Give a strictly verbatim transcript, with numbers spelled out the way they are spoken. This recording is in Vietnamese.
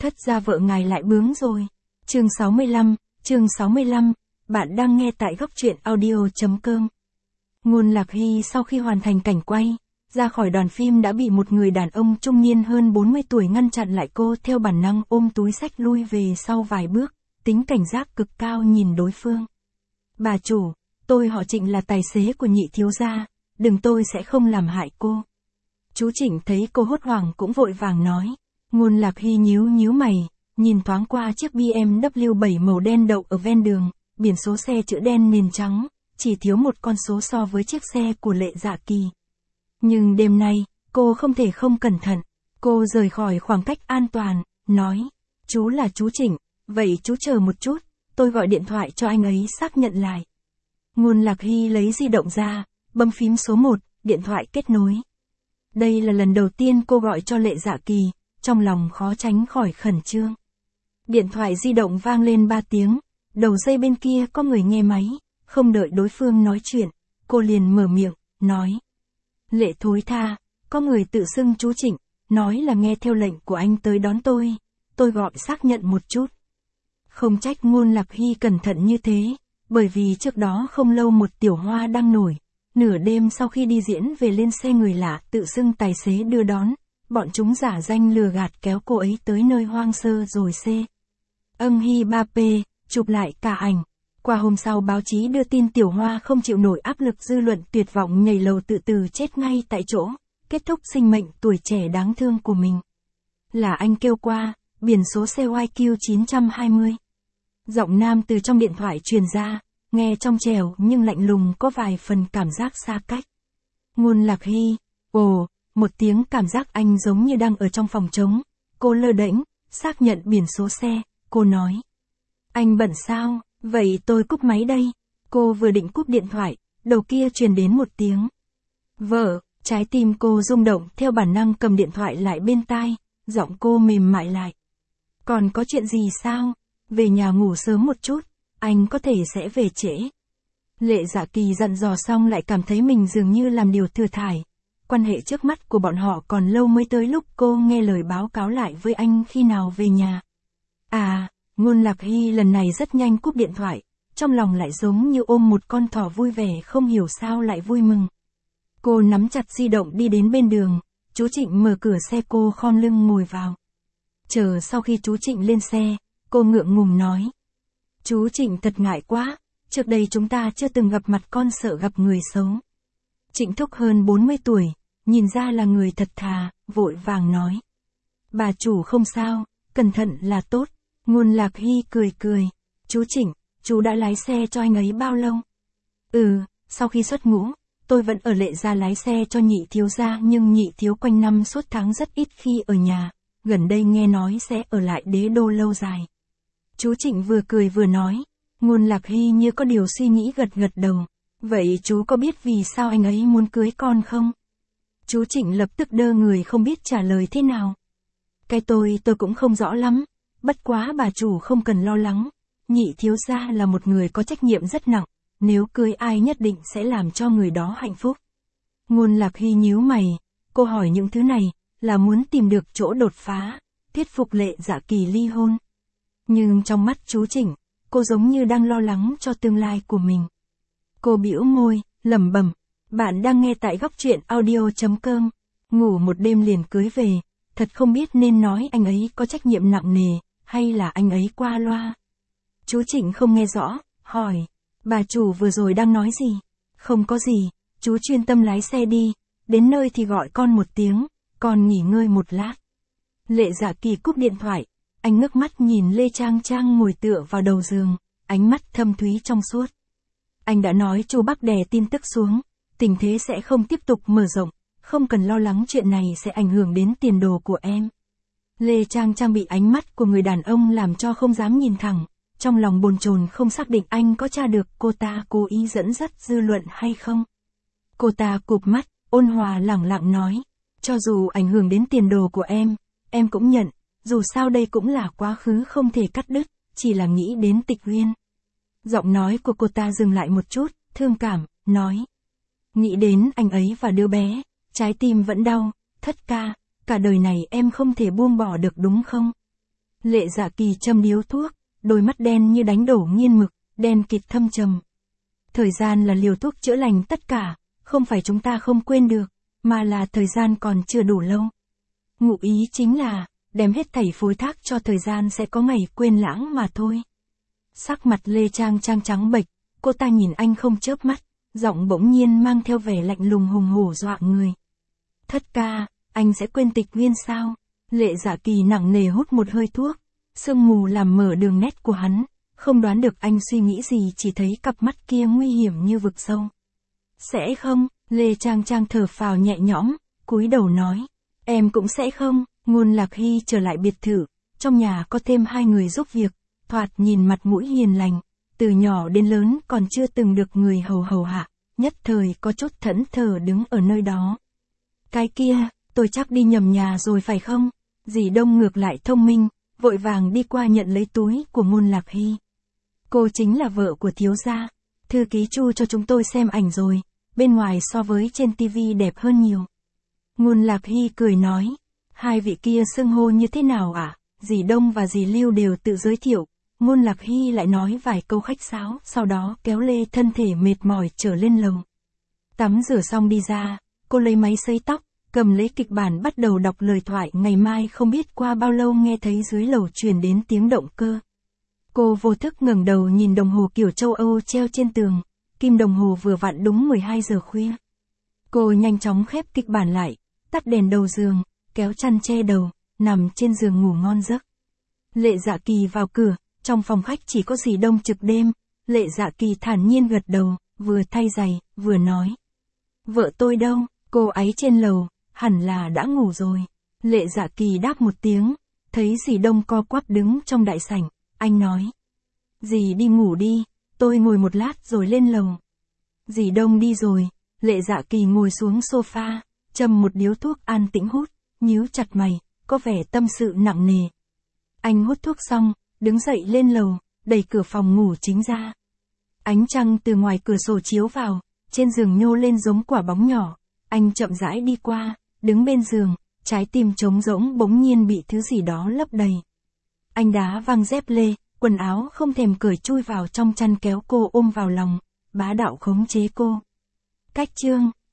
thất gia vợ ngài lại bướng rồi. Chương sáu mươi lăm, chương sáu mươi lăm, bạn đang nghe tại góc truyện audio.com. Ngôn Lạc Hy sau khi hoàn thành cảnh quay, ra khỏi đoàn phim đã bị một người đàn ông trung niên hơn bốn mươi tuổi ngăn chặn lại, cô theo bản năng ôm túi xách lui về sau vài bước, tính cảnh giác cực cao nhìn đối phương. Bà chủ, tôi họ Trịnh là tài xế của nhị thiếu gia, đừng, tôi sẽ không làm hại cô. Chú Trịnh thấy cô hốt hoảng cũng vội vàng nói. Ngôn Lạc Hy nhíu nhíu mày, nhìn thoáng qua chiếc bê em vê bảy màu đen đậu ở ven đường, biển số xe chữ đen nền trắng, chỉ thiếu một con số so với chiếc xe của Lệ Dạ Kỳ. Nhưng đêm nay, cô không thể không cẩn thận. Cô rời khỏi khoảng cách an toàn, nói, chú là chú Trịnh, vậy chú chờ một chút, tôi gọi điện thoại cho anh ấy xác nhận lại. Ngôn Lạc Hy lấy di động ra, bấm phím số một, điện thoại kết nối. Đây là lần đầu tiên cô gọi cho Lệ Dạ Kỳ, trong lòng khó tránh khỏi khẩn trương. Điện thoại di động vang lên ba tiếng, đầu dây bên kia có người nghe máy, không đợi đối phương nói chuyện, cô liền mở miệng, nói. Lệ thối tha, có người tự xưng chú Trịnh, nói là nghe theo lệnh của anh tới đón tôi, tôi gọi xác nhận một chút. Không trách Ngôn Lạc Hy cẩn thận như thế, bởi vì trước đó không lâu một tiểu hoa đang nổi, nửa đêm sau khi đi diễn về lên xe người lạ tự xưng tài xế đưa đón, bọn chúng giả danh lừa gạt kéo cô ấy tới nơi hoang sơ rồi xê. Âng Hy ba pê, chụp lại cả ảnh. Qua hôm sau báo chí đưa tin tiểu hoa không chịu nổi áp lực dư luận tuyệt vọng nhảy lầu tự tử chết ngay tại chỗ, kết thúc sinh mệnh tuổi trẻ đáng thương của mình. Là anh kêu qua, biển số xe Y Q chín hai không. Giọng nam từ trong điện thoại truyền ra, nghe trong trẻo nhưng lạnh lùng có vài phần cảm giác xa cách. Ngôn Lạc Hy, ồ, một tiếng, cảm giác anh giống như đang ở trong phòng trống. Cô lơ đễnh, xác nhận biển số xe, cô nói. Anh bận sao, vậy tôi cúp máy đây. Cô vừa định cúp điện thoại, đầu kia truyền đến một tiếng. Vợ, trái tim cô rung động theo bản năng cầm điện thoại lại bên tai, giọng cô mềm mại lại. Còn có chuyện gì sao? Về nhà ngủ sớm một chút, anh có thể sẽ về trễ. Lệ Dạ Kỳ dặn dò xong lại cảm thấy mình dường như làm điều thừa thải. Quan hệ trước mắt của bọn họ còn lâu mới tới lúc cô nghe lời báo cáo lại với anh khi nào về nhà. À, Ngôn Lạc Hy lần này rất nhanh cúp điện thoại, trong lòng lại giống như ôm một con thỏ vui vẻ không hiểu sao lại vui mừng. Cô nắm chặt di động đi đến bên đường, chú Trịnh mở cửa xe, cô khom lưng ngồi vào. Chờ sau khi chú Trịnh lên xe, cô ngượng ngùng nói. Chú Trịnh thật ngại quá, trước đây chúng ta chưa từng gặp mặt, con sợ gặp người xấu. Trịnh thúc hơn bốn mươi tuổi, nhìn ra là người thật thà, vội vàng nói. Bà chủ không sao, cẩn thận là tốt. Ngôn Lạc Hy cười cười. Chú Trịnh, chú đã lái xe cho anh ấy bao lâu? Ừ, sau khi xuất ngũ, tôi vẫn ở Lệ gia lái xe cho nhị thiếu gia, nhưng nhị thiếu quanh năm suốt tháng rất ít khi ở nhà, gần đây nghe nói sẽ ở lại Đế Đô lâu dài. Chú Trịnh vừa cười vừa nói. Ngôn Lạc Hy như có điều suy nghĩ gật gật đầu. Vậy chú có biết vì sao anh ấy muốn cưới con không? Chú Trịnh lập tức đơ người không biết trả lời thế nào. Cái tôi tôi cũng không rõ lắm, bất quá bà chủ không cần lo lắng, nhị thiếu gia là một người có trách nhiệm rất nặng, nếu cưới ai nhất định sẽ làm cho người đó hạnh phúc. Ngôn Lạc Hy nhíu mày, cô hỏi những thứ này, là muốn tìm được chỗ đột phá, thuyết phục Lệ Dạ Kỳ ly hôn. Nhưng trong mắt chú Trịnh, cô giống như đang lo lắng cho tương lai của mình. Cô bĩu môi, lẩm bẩm, bạn đang nghe tại góc truyện audio.com. Ngủ một đêm liền cưới về, thật không biết nên nói anh ấy có trách nhiệm nặng nề, hay là anh ấy qua loa. Chú Trịnh không nghe rõ, hỏi, bà chủ vừa rồi đang nói gì? Không có gì, chú chuyên tâm lái xe đi, đến nơi thì gọi con một tiếng, con nghỉ ngơi một lát. Lệ Dạ Kỳ cúp điện thoại, anh ngước mắt nhìn Lê Trang Trang ngồi tựa vào đầu giường, ánh mắt thâm thúy trong suốt. Anh đã nói chú Bắc đè tin tức xuống, tình thế sẽ không tiếp tục mở rộng, không cần lo lắng chuyện này sẽ ảnh hưởng đến tiền đồ của em. Lê Trang Trang bị ánh mắt của người đàn ông làm cho không dám nhìn thẳng, trong lòng bồn chồn không xác định anh có tra được cô ta cố ý dẫn dắt dư luận hay không. Cô ta cụp mắt, ôn hòa lẳng lặng nói, cho dù ảnh hưởng đến tiền đồ của em, em cũng nhận, dù sao đây cũng là quá khứ không thể cắt đứt, chỉ là nghĩ đến Tịch Uyên. Giọng nói của cô ta dừng lại một chút, thương cảm, nói. Nghĩ đến anh ấy và đứa bé, trái tim vẫn đau, Thất ca, cả đời này em không thể buông bỏ được đúng không? Lệ Dạ Kỳ châm điếu thuốc, đôi mắt đen như đánh đổ nghiên mực, đen kịt thâm trầm. Thời gian là liều thuốc chữa lành tất cả, không phải chúng ta không quên được, mà là thời gian còn chưa đủ lâu. Ngụ ý chính là, đem hết thảy phối thác cho thời gian sẽ có ngày quên lãng mà thôi. Sắc mặt Lê Trang Trang trắng bệch, cô ta nhìn anh không chớp mắt, giọng bỗng nhiên mang theo vẻ lạnh lùng hùng hổ dọa người. Thất ca, anh sẽ quên Tịch Nguyên sao? Lệ Dạ Kỳ nặng nề hút một hơi thuốc, sương mù làm mở đường nét của hắn, không đoán được anh suy nghĩ gì, chỉ thấy cặp mắt kia nguy hiểm như vực sâu. Sẽ không, Lê Trang Trang thở phào nhẹ nhõm, cúi đầu nói, em cũng sẽ không. Ngôn Lạc Hy trở lại biệt thự, trong nhà có thêm hai người giúp việc, thoạt nhìn mặt mũi hiền lành, từ nhỏ đến lớn còn chưa từng được người hầu hầu hạ, nhất thời có chút thẫn thờ đứng ở nơi đó. Cái kia, tôi chắc đi nhầm nhà rồi phải không? Dì Đông ngược lại thông minh, vội vàng đi qua nhận lấy túi của Ngôn Lạc Hy. Cô chính là vợ của thiếu gia, thư ký Chu cho chúng tôi xem ảnh rồi, bên ngoài so với trên tivi đẹp hơn nhiều. Ngôn Lạc Hy cười nói, hai vị kia xưng hô như thế nào ạ? À? Dì Đông và dì Lưu đều tự giới thiệu, Ngôn Lạc Hy lại nói vài câu khách sáo, sau đó kéo Lê thân thể mệt mỏi trở lên lầu. Tắm rửa xong đi ra, cô lấy máy sấy tóc, cầm lấy kịch bản bắt đầu đọc lời thoại ngày mai. Không biết qua bao lâu nghe thấy dưới lầu truyền đến tiếng động cơ. Cô vô thức ngẩng đầu nhìn đồng hồ kiểu châu Âu treo trên tường, kim đồng hồ vừa vặn đúng mười hai giờ khuya. Cô nhanh chóng khép kịch bản lại, tắt đèn đầu giường, kéo chăn che đầu, nằm trên giường ngủ ngon giấc. Lệ Dạ Kỳ vào cửa, trong phòng khách chỉ có dì Đông trực đêm. Lệ Dạ Kỳ thản nhiên gật đầu, vừa thay giày, vừa nói. Vợ tôi đâu? Cô ấy trên lầu, hẳn là đã ngủ rồi. Lệ Dạ Kỳ đáp một tiếng, thấy dì Đông co quắp đứng trong đại sảnh, anh nói. Dì đi ngủ đi, tôi ngồi một lát rồi lên lầu. Dì Đông đi rồi, Lệ Dạ Kỳ ngồi xuống sofa, châm một điếu thuốc an tĩnh hút, nhíu chặt mày, có vẻ tâm sự nặng nề. Anh hút thuốc xong, đứng dậy lên lầu, đẩy cửa phòng ngủ chính ra. Ánh trăng từ ngoài cửa sổ chiếu vào, trên giường nhô lên giống quả bóng nhỏ. Anh chậm rãi đi qua, đứng bên giường, trái tim trống rỗng bỗng nhiên bị thứ gì đó lấp đầy. Anh đá văng dép lê, quần áo không thèm cởi chui vào trong chăn kéo cô ôm vào lòng, bá đạo khống chế cô. Cách chương